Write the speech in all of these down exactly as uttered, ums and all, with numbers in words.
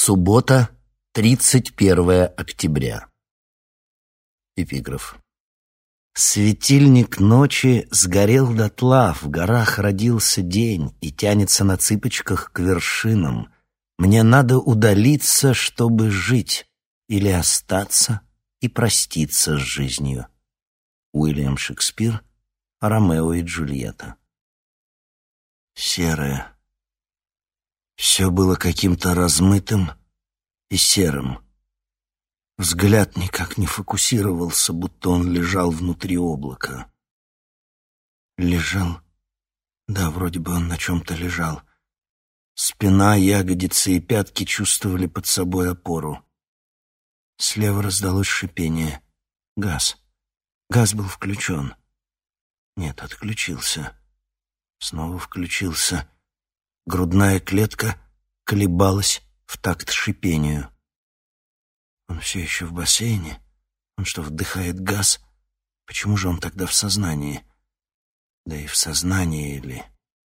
Суббота, тридцать первое октября. Эпиграф. Светильник ночи сгорел дотла, в горах родился день и тянется на цыпочках к вершинам. Мне надо удалиться, чтобы жить, или остаться и проститься с жизнью. Уильям Шекспир, Ромео и Джульетта. Серое. Все было каким-то размытым и серым. Взгляд никак не фокусировался, будто он лежал внутри облака. Лежал? Да, вроде бы он на чем-то лежал. Спина, ягодицы и пятки чувствовали под собой опору. Слева раздалось шипение. Газ. Газ был включен. Нет, отключился. Снова включился. Грудная клетка колебалась в такт шипению. Он все еще в бассейне? Он что, вдыхает газ? Почему же он тогда в сознании? Да и в сознании ли?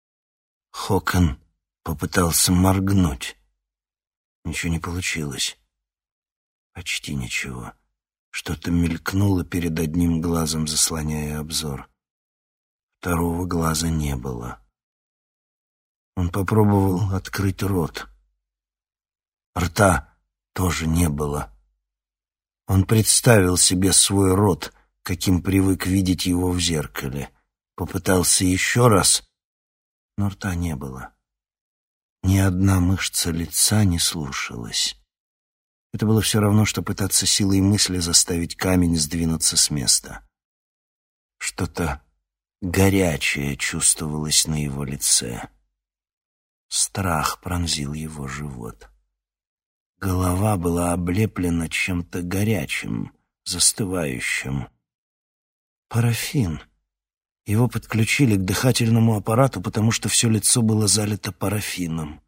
Хокон попытался моргнуть. Ничего не получилось. Почти ничего. Что-то мелькнуло перед одним глазом, заслоняя обзор. Второго глаза не было. Он попробовал открыть рот. Рта тоже не было. Он представил себе свой рот, каким привык видеть его в зеркале. Попытался еще раз, но рта не было. Ни одна мышца лица не слушалась. Это было все равно, что пытаться силой мысли заставить камень сдвинуться с места. Что-то горячее чувствовалось на его лице. Страх пронзил его живот. Голова была облеплена чем-то горячим, застывающим. Парафин. Его подключили к дыхательному аппарату, потому что все лицо было залито парафином.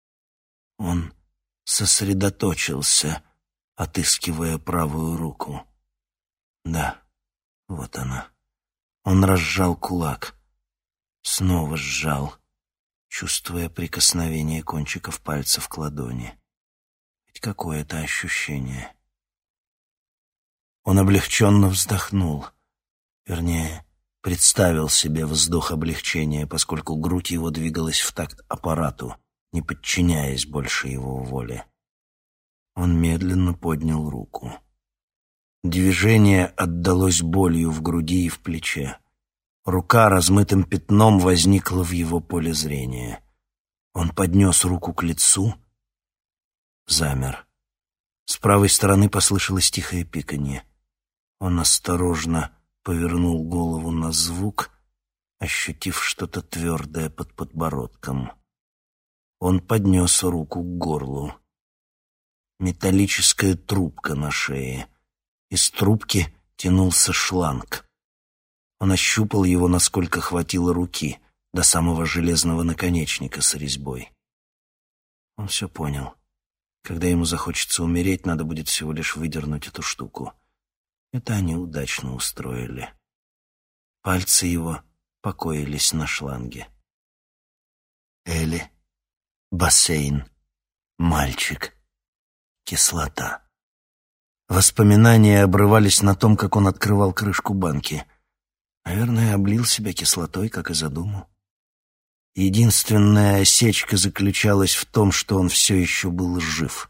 Он сосредоточился, отыскивая правую руку. Да, вот она. Он разжал кулак. Снова сжал, чувствуя прикосновение кончиков пальцев к ладони. Ведь какое-то ощущение. Он облегченно вздохнул. Вернее, представил себе вздох облегчения, поскольку грудь его двигалась в такт аппарату, не подчиняясь больше его воле. Он медленно поднял руку. Движение отдалось болью в груди и в плече. Рука размытым пятном возникла в его поле зрения. Он поднес руку к лицу, замер. С правой стороны послышалось тихое пиканье. Он осторожно повернул голову на звук, ощутив что-то твердое под подбородком. Он поднес руку к горлу. Металлическая трубка на шее. Из трубки тянулся шланг. Он ощупал его, насколько хватило руки, до самого железного наконечника с резьбой. Он все понял. Когда ему захочется умереть, надо будет всего лишь выдернуть эту штуку. Это они удачно устроили. Пальцы его покоились на шланге. Элли, бассейн, мальчик, кислота. Воспоминания обрывались на том, как он открывал крышку банки. Наверное, облил себя кислотой, как и задумал. Единственная осечка заключалась в том, что он все еще был жив.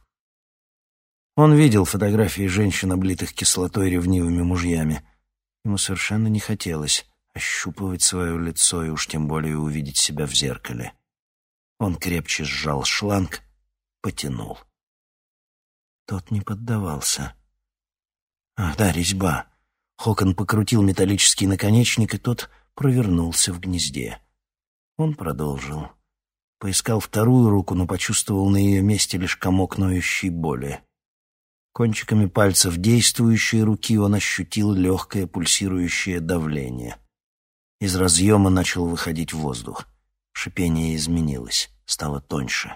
Он видел фотографии женщин, облитых кислотой ревнивыми мужьями. Ему совершенно не хотелось ощупывать свое лицо и уж тем более увидеть себя в зеркале. Он крепче сжал шланг, потянул. Тот не поддавался. Ах, да, резьба. Хокон покрутил металлический наконечник, и тот провернулся в гнезде. Он продолжил. Поискал вторую руку, но почувствовал на ее месте лишь комок ноющей боли. Кончиками пальцев действующей руки он ощутил легкое пульсирующее давление. Из разъема начал выходить воздух. Шипение изменилось, стало тоньше.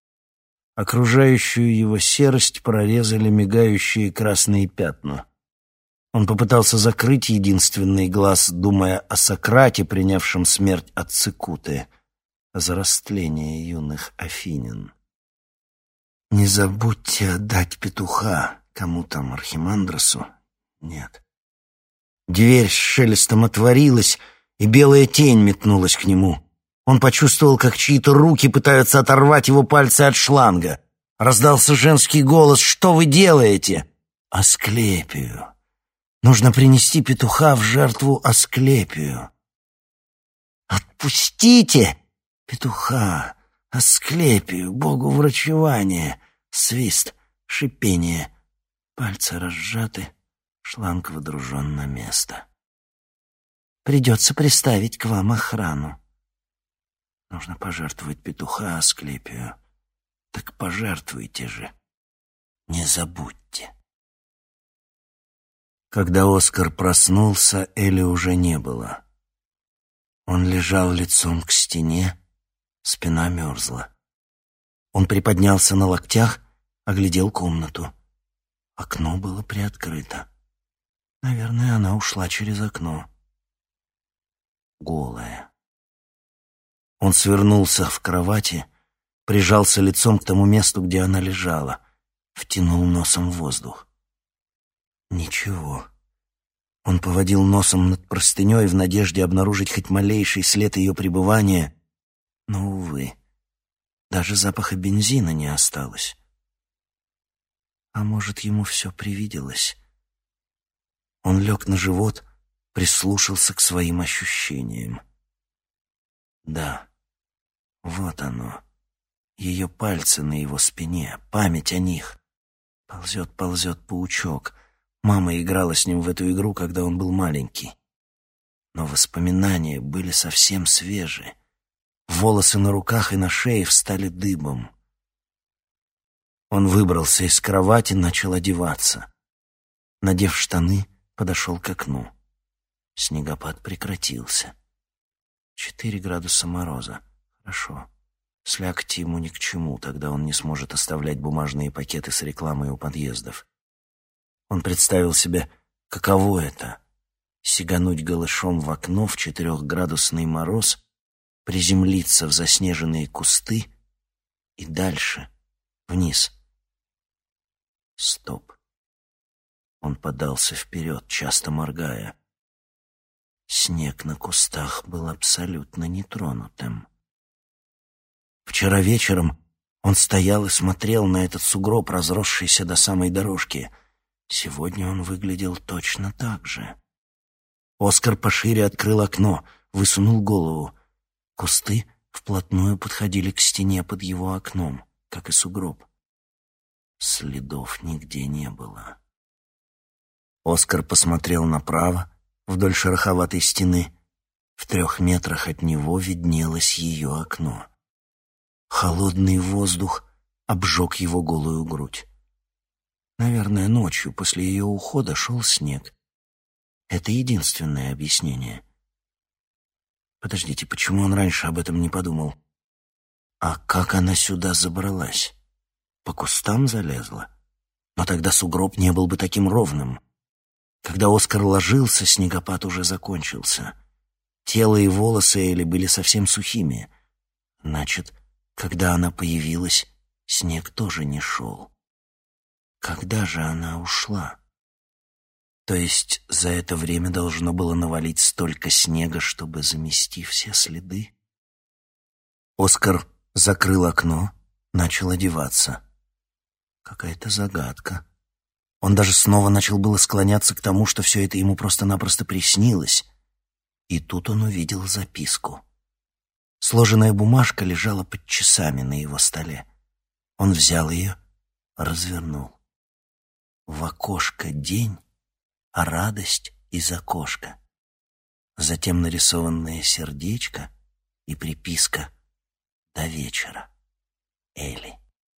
Окружающую его серость прорезали мигающие красные пятна. Он попытался закрыть единственный глаз, думая о Сократе, принявшем смерть от цикуты, о зарастлении юных афинян. Не забудьте отдать петуха. Кому там, Архимандросу? Нет. Дверь с шелестом отворилась, и белая тень метнулась к нему. Он почувствовал, как чьи-то руки пытаются оторвать его пальцы от шланга. Раздался женский голос: «Что вы делаете?» «Асклепию. Нужно принести петуха в жертву Асклепию». «Отпустите петуха, Асклепию, богу врачевания!» Свист, шипение. Пальцы разжаты, шланг водружен на место. «Придется приставить к вам охрану». Нужно пожертвовать петуха Асклепию. Так пожертвуйте же. Не забудьте. Когда Оскар проснулся, Элли уже не было. Он лежал лицом к стене, спина мерзла. Он приподнялся на локтях, оглядел комнату. Окно было приоткрыто. Наверное, она ушла через окно. Голая. Он свернулся в кровати, прижался лицом к тому месту, где она лежала, втянул носом воздух. Ничего. Он поводил носом над простыней в надежде обнаружить хоть малейший след ее пребывания, но, увы, даже запаха бензина не осталось. А может, ему все привиделось? Он лег на живот, прислушался к своим ощущениям. Да, вот оно. Ее пальцы на его спине, память о них. Ползет, ползет паучок. Мама играла с ним в эту игру, когда он был маленький. Но воспоминания были совсем свежие. Волосы на руках и на шее встали дыбом. Он выбрался из кровати, начал одеваться. Надев штаны, подошел к окну. Снегопад прекратился. Четыре градуса мороза. Хорошо. Слякоть ему ни к чему, тогда он не сможет оставлять бумажные пакеты с рекламой у подъездов. Он представил себе, каково это — сигануть голышом в окно в четырехградусный мороз, приземлиться в заснеженные кусты и дальше, вниз. Стоп. Он подался вперед, часто моргая. Снег на кустах был абсолютно нетронутым. Вчера вечером он стоял и смотрел на этот сугроб, разросшийся до самой дорожки. Сегодня он выглядел точно так же. Оскар пошире открыл окно, высунул голову. Кусты вплотную подходили к стене под его окном, как и сугроб. Следов нигде не было. Оскар посмотрел направо, вдоль шероховатой стены. В трех метрах от него виднелось ее окно. Холодный воздух обжег его голую грудь. Наверное, ночью после ее ухода шел снег. Это единственное объяснение. Подождите, почему он раньше об этом не подумал? А как она сюда забралась? По кустам залезла? Но тогда сугроб не был бы таким ровным. Когда Оскар ложился, снегопад уже закончился. Тело и волосы Элли были совсем сухими. Значит, когда она появилась, снег тоже не шел. Когда же она ушла? То есть за это время должно было навалить столько снега, чтобы замести все следы? Оскар закрыл окно, начал одеваться. Какая-то загадка. Он даже снова начал было склоняться к тому, что все это ему просто-напросто приснилось. И тут он увидел записку. Сложенная бумажка лежала под часами на его столе. Он взял ее, развернул. В окошко день, а радость из окошка. Затем нарисованное сердечко и приписка «До вечера. Элли».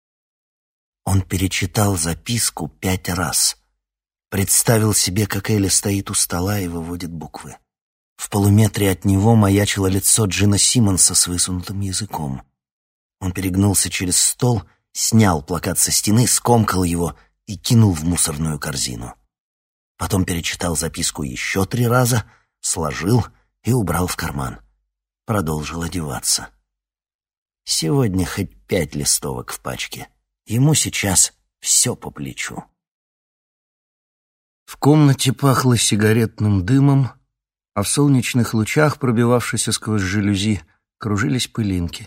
Он перечитал записку пять раз. Представил себе, как Элли стоит у стола и выводит буквы. В полуметре от него маячило лицо Джина Симмонса с высунутым языком. Он перегнулся через стол, снял плакат со стены, скомкал его и кинул в мусорную корзину. Потом перечитал записку еще три раза, сложил и убрал в карман. Продолжил одеваться. Сегодня хоть пять листовок в пачке. Ему сейчас все по плечу. В комнате пахло сигаретным дымом, а в солнечных лучах, пробивавшихся сквозь жалюзи, кружились пылинки.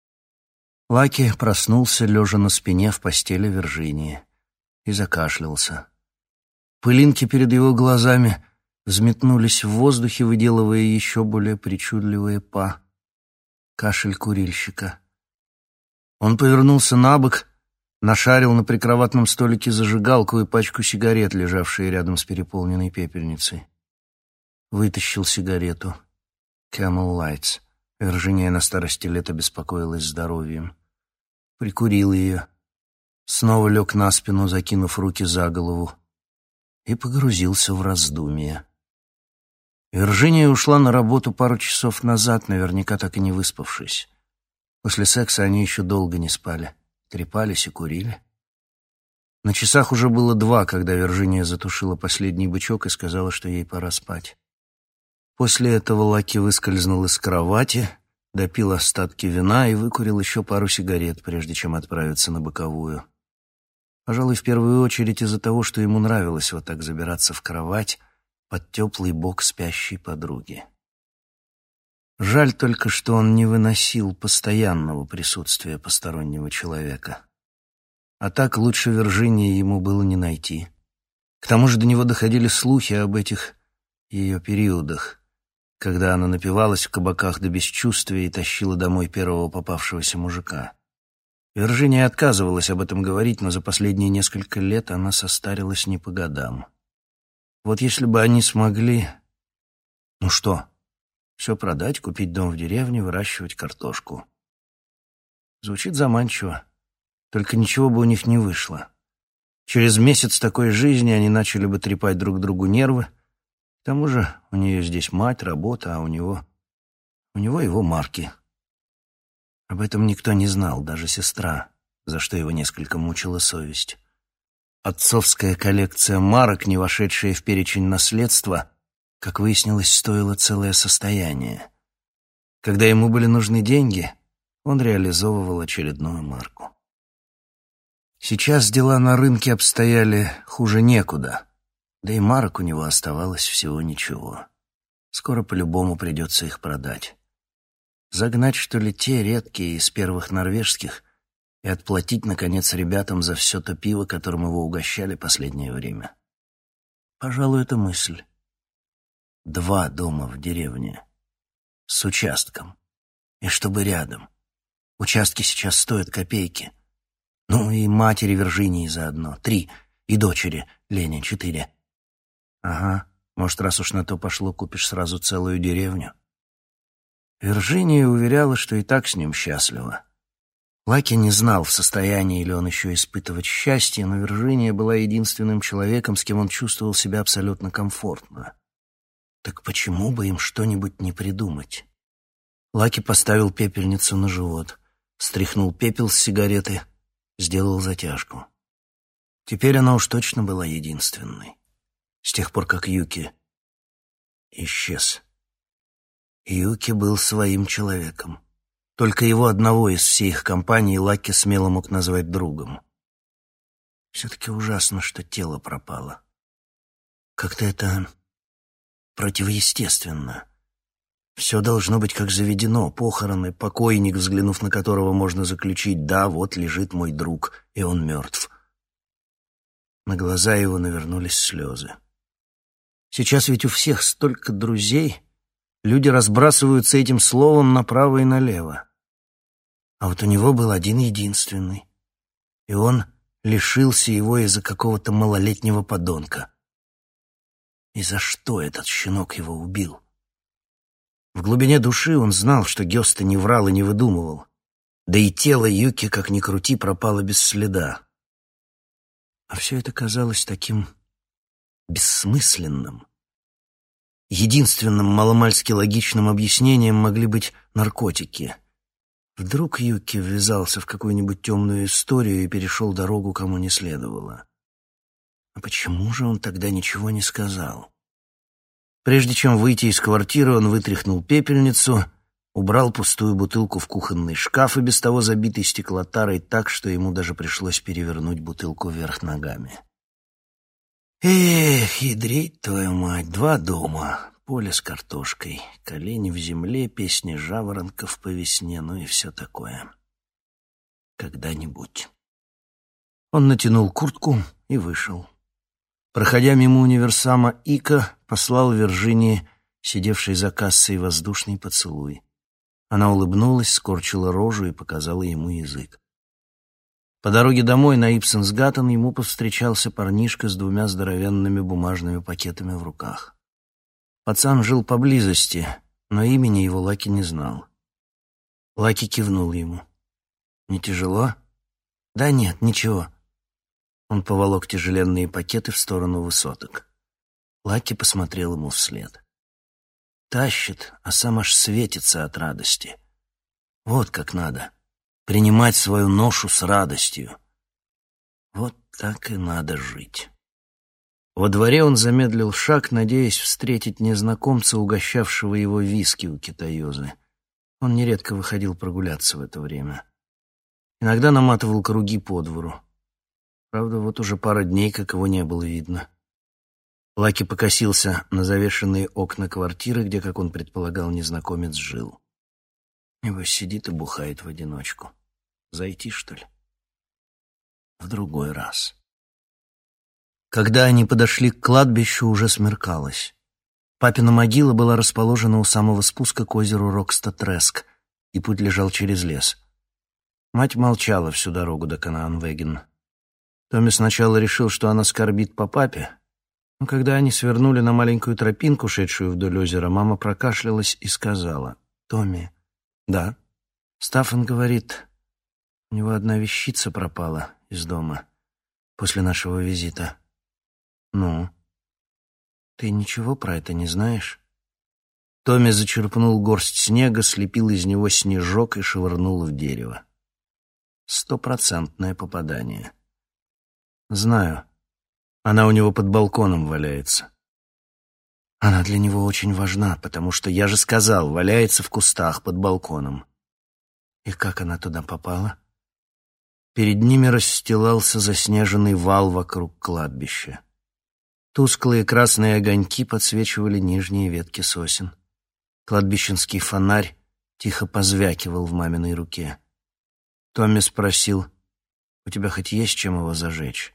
Лаки проснулся, лежа на спине в постели Виржинии, и закашлялся. Пылинки перед его глазами взметнулись в воздухе, выделывая еще более причудливые па. Кашель курильщика. Он повернулся на бок, нашарил на прикроватном столике зажигалку и пачку сигарет, лежавшие рядом с переполненной пепельницей. Вытащил сигарету. Camel Lights. Виржиния на старости лет обеспокоилась здоровьем. Прикурил ее. Снова лег на спину, закинув руки за голову, и погрузился в раздумья. Виржиния ушла на работу пару часов назад, наверняка так и не выспавшись. После секса они еще долго не спали, трепались и курили. На часах уже было два, когда Виржиния затушила последний бычок и сказала, что ей пора спать. После этого Лаки выскользнул из кровати, допил остатки вина и выкурил еще пару сигарет, прежде чем отправиться на боковую. Пожалуй, в первую очередь из-за того, что ему нравилось вот так забираться в кровать под теплый бок спящей подруги. Жаль только, что он не выносил постоянного присутствия постороннего человека. А так лучше Виржинии ему было не найти. К тому же до него доходили слухи об этих ее периодах, когда она напивалась в кабаках до бесчувствия и тащила домой первого попавшегося мужика. Виржиния отказывалась об этом говорить, но за последние несколько лет она состарилась не по годам. Вот если бы они смогли... Ну что, все продать, купить дом в деревне, выращивать картошку. Звучит заманчиво, только ничего бы у них не вышло. Через месяц такой жизни они начали бы трепать друг другу нервы. К тому же у нее здесь мать, работа, а у него... У него его марки. Об этом никто не знал, даже сестра, за что его несколько мучила совесть. Отцовская коллекция марок, не вошедшая в перечень наследства, как выяснилось, стоила целое состояние. Когда ему были нужны деньги, он реализовывал очередную марку. Сейчас дела на рынке обстояли хуже некуда, да и марок у него оставалось всего ничего. Скоро по-любому придется их продать. Загнать, что ли, те редкие из первых норвежских и отплатить, наконец, ребятам за все то пиво, которым его угощали последнее время. Пожалуй, это мысль. Два дома в деревне. С участком. И чтобы рядом. Участки сейчас стоят копейки. Ну и матери Виржинии заодно. Три. И дочери Лене четыре. Ага, может, раз уж на то пошло, купишь сразу целую деревню. Виржиния уверяла, что и так с ним счастлива. Лаки не знал, в состоянии ли он еще испытывать счастье, но Виржиния была единственным человеком, с кем он чувствовал себя абсолютно комфортно. Так почему бы им что-нибудь не придумать? Лаки поставил пепельницу на живот, стряхнул пепел с сигареты, сделал затяжку. Теперь она уж точно была единственной. С тех пор, как Юки исчез. Юки был своим человеком. Только его одного из всей их компании Лаки смело мог назвать другом. Все-таки ужасно, что тело пропало. Как-то это противоестественно. Все должно быть как заведено. Похороны, покойник, взглянув на которого можно заключить: да, вот лежит мой друг, и он мертв. На глаза его навернулись слезы. Сейчас ведь у всех столько друзей... Люди разбрасываются этим словом направо и налево. А вот у него был один единственный. И он лишился его из-за какого-то малолетнего подонка. И за что этот щенок его убил? В глубине души он знал, что Гёста не врал и не выдумывал. Да и тело Юки, как ни крути, пропало без следа. А все это казалось таким бессмысленным. Единственным маломальски логичным объяснением могли быть наркотики. Вдруг Юки ввязался в какую-нибудь темную историю и перешел дорогу, кому не следовало. А почему же он тогда ничего не сказал? Прежде чем выйти из квартиры, он вытряхнул пепельницу убрал пустую бутылку в кухонный шкаф, и без того забитый стеклотарой так, что ему даже пришлось перевернуть бутылку вверх ногами. Эх, ядрить твою мать, два дома, поле с картошкой, колени в земле, песни жаворонков по весне, ну и все такое. Когда-нибудь. Он натянул куртку и вышел. Проходя мимо универсама Ика, послал Виржинии, сидевшей за кассой, воздушный поцелуй. Она улыбнулась, скорчила рожу и показала ему язык. По дороге домой на Ипсенсгаттен ему повстречался парнишка с двумя здоровенными бумажными пакетами в руках. Пацан жил поблизости, но имени его Лаки не знал. Лаки кивнул ему. «Не тяжело?» «Да нет, ничего». Он поволок тяжеленные пакеты в сторону высоток. Лаки посмотрел ему вслед. Тащит, а сам аж светится от радости. Вот как надо. Принимать свою ношу с радостью. Вот так и надо жить. Во дворе он замедлил шаг, надеясь встретить незнакомца, угощавшего его виски у китаёзы. Он нередко выходил прогуляться в это время. Иногда наматывал круги по двору. Правда, вот уже пара дней, как его не было видно. Лаки покосился на завешенные окна квартиры, где, как он предполагал, незнакомец жил. Небось, сидит и бухает в одиночку. Зайти, что ли? В другой раз. Когда они подошли к кладбищу, уже смеркалось. Папина могила была расположена у самого спуска к озеру Рокстад-Треск, и путь лежал через лес. Мать молчала всю дорогу до Канаанвеген. Томми сначала решил, что она скорбит по папе, но когда они свернули на маленькую тропинку, шедшую вдоль озера, мама прокашлялась и сказала: «Томми». «Да». «Стаффан говорит, у него одна вещица пропала из дома после нашего визита». «Ну? Ты ничего про это не знаешь?» Томми зачерпнул горсть снега, слепил из него снежок и швырнул в дерево. Стопроцентное попадание. «Знаю. Она у него под балконом валяется». «Она для него очень важна, потому что, я же сказал, валяется в кустах под балконом». «И как она туда попала?» Перед ними расстилался заснеженный вал вокруг кладбища. Тусклые красные огоньки подсвечивали нижние ветки сосен. Кладбищенский фонарь тихо позвякивал в маминой руке. Томми спросил: «У тебя хоть есть чем его зажечь?»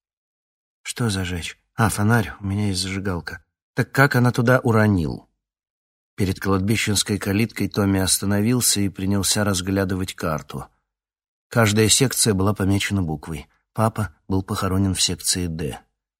«Что зажечь? А, фонарь, у меня есть зажигалка». «Так как она туда уронил?» Перед кладбищенской калиткой Томми остановился и принялся разглядывать карту. Каждая секция была помечена буквой. Папа был похоронен в секции «Д».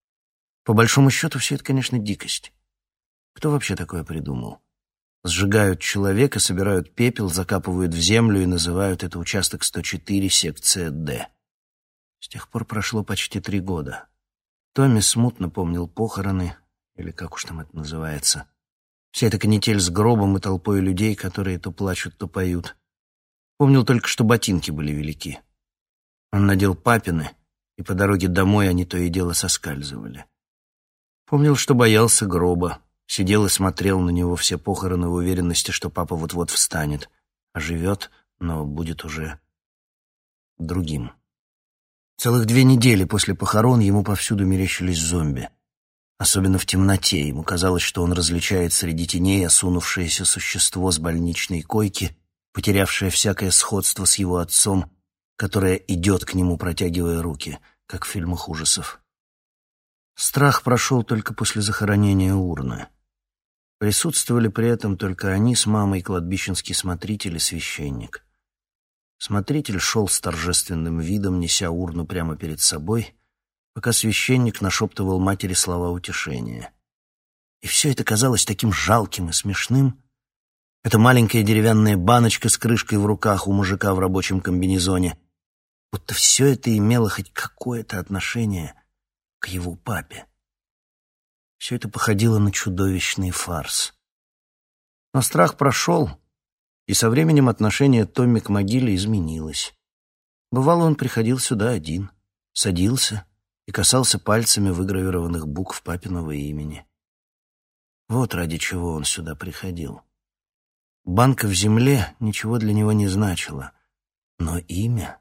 По большому счету, все это, конечно, дикость. Кто вообще такое придумал? Сжигают человека, собирают пепел, закапывают в землю и называют это участок сто четыре, секция «Д». С тех пор прошло почти три года. Томми смутно помнил похороны, или как уж там это называется. Вся эта канитель с гробом и толпой людей, которые то плачут, то поют. Помнил только, что ботинки были велики. Он надел папины, и по дороге домой они то и дело соскальзывали. Помнил, что боялся гроба, сидел и смотрел на него все похороны в уверенности, что папа вот-вот встанет, оживет, но будет уже другим. Целых две недели после похорон ему повсюду мерещились зомби. Особенно в темноте. Ему казалось, что он различает среди теней осунувшееся существо с больничной койки, потерявшее всякое сходство с его отцом, которое идет к нему, протягивая руки, как в фильмах ужасов. Страх прошел только после захоронения урны. Присутствовали при этом только они с мамой, кладбищенский смотритель и священник. Смотритель шел с торжественным видом, неся урну прямо перед собой, пока священник нашептывал матери слова утешения. И все это казалось таким жалким и смешным. Эта маленькая деревянная баночка с крышкой в руках у мужика в рабочем комбинезоне, будто все это имело хоть какое-то отношение к его папе. Все это походило на чудовищный фарс. Но страх прошел, и со временем отношение Томми к могиле изменилось. Бывало, он приходил сюда один, садился и касался пальцами выгравированных букв папиного имени. Вот ради чего он сюда приходил. Банка в земле ничего для него не значила. Но имя...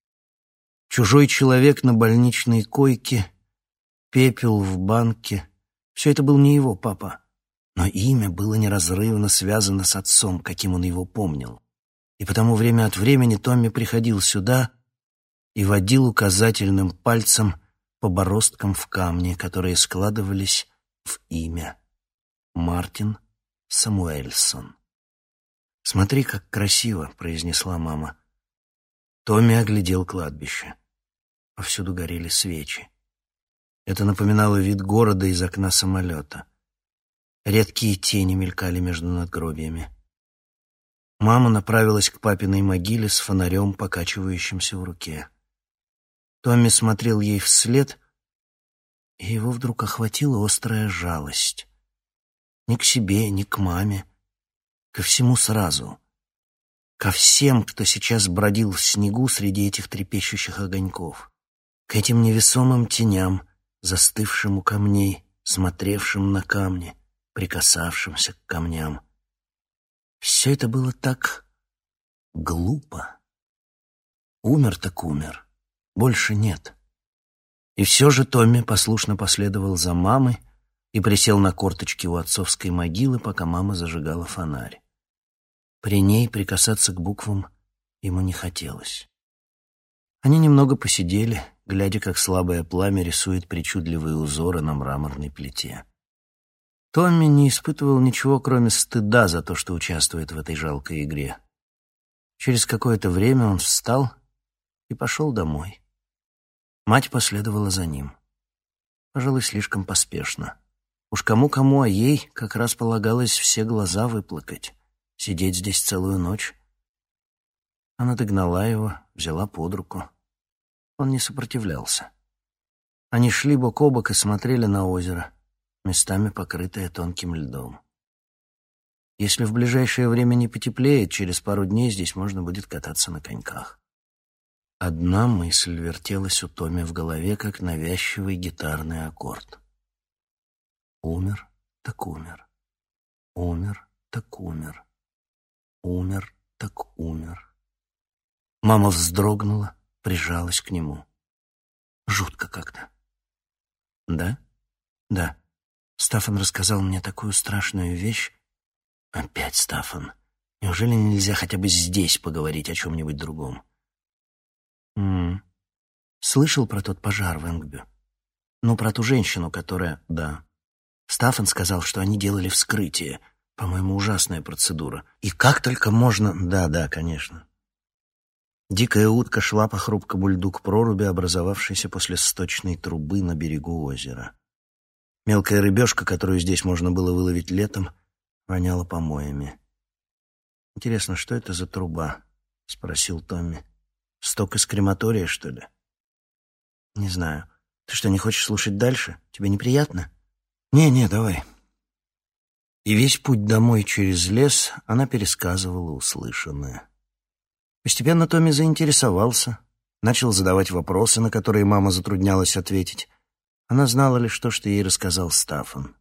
Чужой человек на больничной койке, пепел в банке — все это был не его папа. Но имя было неразрывно связано с отцом, каким он его помнил. И потому время от времени Томми приходил сюда и водил указательным пальцем по бороздкам в камне, которые складывались в имя Мартин Самуэльсон. «Смотри, как красиво», — произнесла мама. Томми оглядел кладбище. Повсюду горели свечи. Это напоминало вид города из окна самолета. Редкие тени мелькали между надгробиями. Мама направилась к папиной могиле с фонарем, покачивающимся в руке. Томми смотрел ей вслед, и его вдруг охватила острая жалость. Ни к себе, ни к маме, ко всему сразу. Ко всем, кто сейчас бродил в снегу среди этих трепещущих огоньков. К этим невесомым теням, застывшим у камней, смотревшим на камни, прикасавшимся к камням. Все это было так глупо. Умер так умер, больше нет. И все же Томми послушно последовал за мамой и присел на корточки у отцовской могилы, пока мама зажигала фонарь. При ней прикасаться к буквам ему не хотелось. Они немного посидели, глядя, как слабое пламя рисует причудливые узоры на мраморной плите. Томми не испытывал ничего, кроме стыда за то, что участвует в этой жалкой игре. Через какое-то время он встал и пошел домой. Мать последовала за ним. Пожалуй, слишком поспешно. Уж кому-кому, а ей как раз полагалось все глаза выплакать, сидеть здесь целую ночь. Она догнала его, взяла под руку. Он не сопротивлялся. Они шли бок о бок и смотрели на озеро, местами покрытое тонким льдом. Если в ближайшее время не потеплеет, через пару дней здесь можно будет кататься на коньках. Одна мысль вертелась у Томми в голове, как навязчивый гитарный аккорд. Умер, так умер. Умер, так умер. Умер, так умер. Мама вздрогнула, прижалась к нему. Жутко как-то. Да? Да. Стаффан рассказал мне такую страшную вещь. Опять Стаффан. Неужели нельзя хотя бы здесь поговорить о чем-нибудь другом? М-м. Слышал про тот пожар в Энгбю? Ну, про ту женщину, которая... Да. Стаффан сказал, что они делали вскрытие. По-моему, ужасная процедура. И как только можно... Да, да, конечно. Дикая утка шла по хрупкому льду к проруби, образовавшейся после сточной трубы на берегу озера. Мелкая рыбешка, которую здесь можно было выловить летом, воняла помоями. «Интересно, что это за труба?» — спросил Томми. «Сток из крематория, что ли?» «Не знаю. Ты что, не хочешь слушать дальше? Тебе неприятно?» «Не-не, давай». И весь путь домой через лес она пересказывала услышанное. Постепенно Томми заинтересовался, начал задавать вопросы, на которые мама затруднялась ответить. Она знала лишь то, что ей рассказал Стаффан.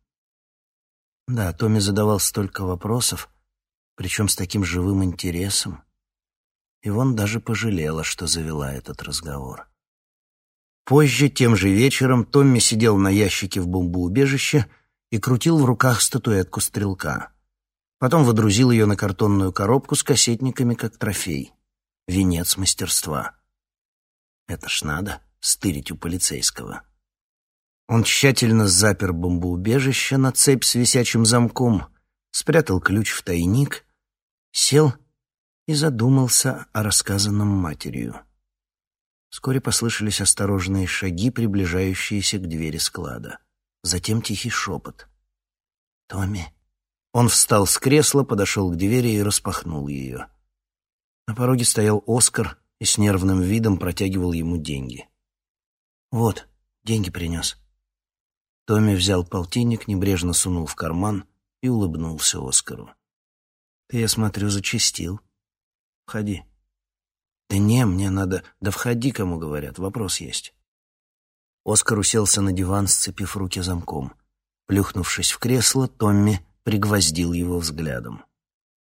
Да, Томми задавал столько вопросов, причем с таким живым интересом. И вон даже пожалела, что завела этот разговор. Позже, тем же вечером, Томми сидел на ящике в бомбоубежище и крутил в руках статуэтку стрелка. Потом водрузил ее на картонную коробку с кассетниками, как трофей. Венец мастерства. Это ж надо стырить у полицейского. Он тщательно запер бомбоубежище на цепь с висячим замком, спрятал ключ в тайник, сел и задумался о рассказанном матерью. Вскоре послышались осторожные шаги, приближающиеся к двери склада. Затем тихий шепот. «Томми». Он встал с кресла, подошел к двери и распахнул ее. На пороге стоял Оскар и с нервным видом протягивал ему деньги. «Вот, деньги принес». Томми взял полтинник, небрежно сунул в карман и улыбнулся Оскару. «Ты, я смотрю, зачастил. Входи». «Да не, мне надо...» «Да входи, кому говорят, вопрос есть». Оскар уселся на диван, сцепив руки замком. Плюхнувшись в кресло, Томми пригвоздил его взглядом.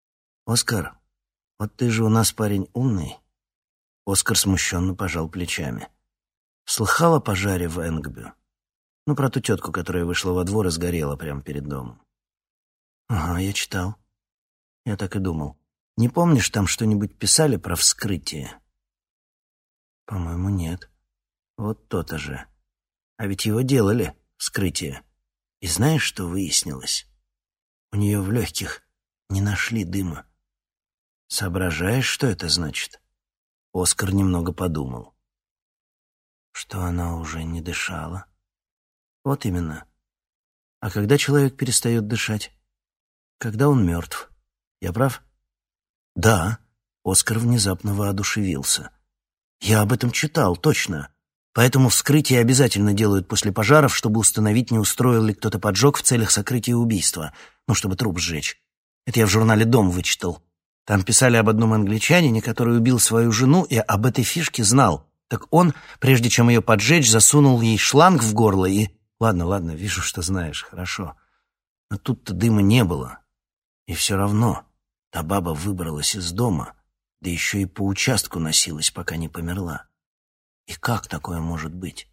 «Оскар, вот ты же у нас парень умный». Оскар смущенно пожал плечами. «Слыхал о пожаре в Энгбю? Ну, про ту тетку, которая вышла во двор и сгорела прямо перед домом». «Ага, я читал. Я так и думал. Не помнишь, там что-нибудь писали про вскрытие?» «По-моему, нет. Вот то-то же. А ведь его делали, вскрытие. И знаешь, что выяснилось? У нее в легких не нашли дыма. Соображаешь, что это значит?» Оскар немного подумал. «Что она уже не дышала?» «Вот именно. А когда человек перестает дышать? Когда он мертв. Я прав?» «Да», — Оскар внезапно воодушевился. «Я об этом читал, точно. Поэтому вскрытие обязательно делают после пожаров, чтобы установить, не устроил ли кто-то поджог в целях сокрытия убийства. Ну, чтобы труп сжечь. Это я в журнале «Дом» вычитал. Там писали об одном англичанине, который убил свою жену и об этой фишке знал. Так он, прежде чем ее поджечь, засунул ей шланг в горло и... Ладно, ладно, вижу, что знаешь, хорошо. Но тут-то дыма не было. И все равно та баба выбралась из дома, да еще и по участку носилась, пока не померла. И как такое может быть?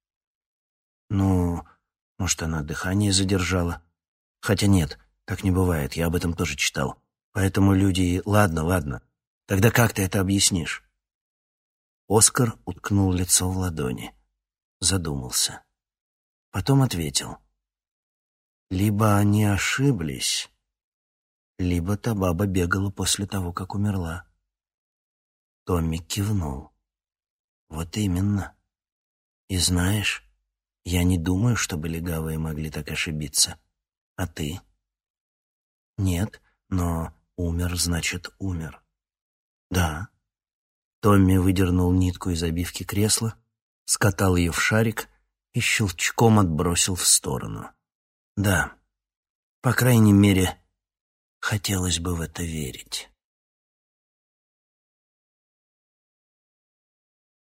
Ну, может, она дыхание задержала? Хотя нет, так не бывает, я об этом тоже читал. Поэтому люди... Ладно, ладно. Тогда как ты это объяснишь?» Оскар уткнул лицо в ладони. Задумался. Потом ответил. «Либо они ошиблись, либо та баба бегала после того, как умерла». Томми кивнул. «Вот именно. И знаешь, я не думаю, чтобы легавые могли так ошибиться. А ты?» «Нет, но умер, значит, умер». «Да». Томми выдернул нитку из обивки кресла, скатал ее в шарик и щелчком отбросил в сторону. «Да, по крайней мере, хотелось бы в это верить».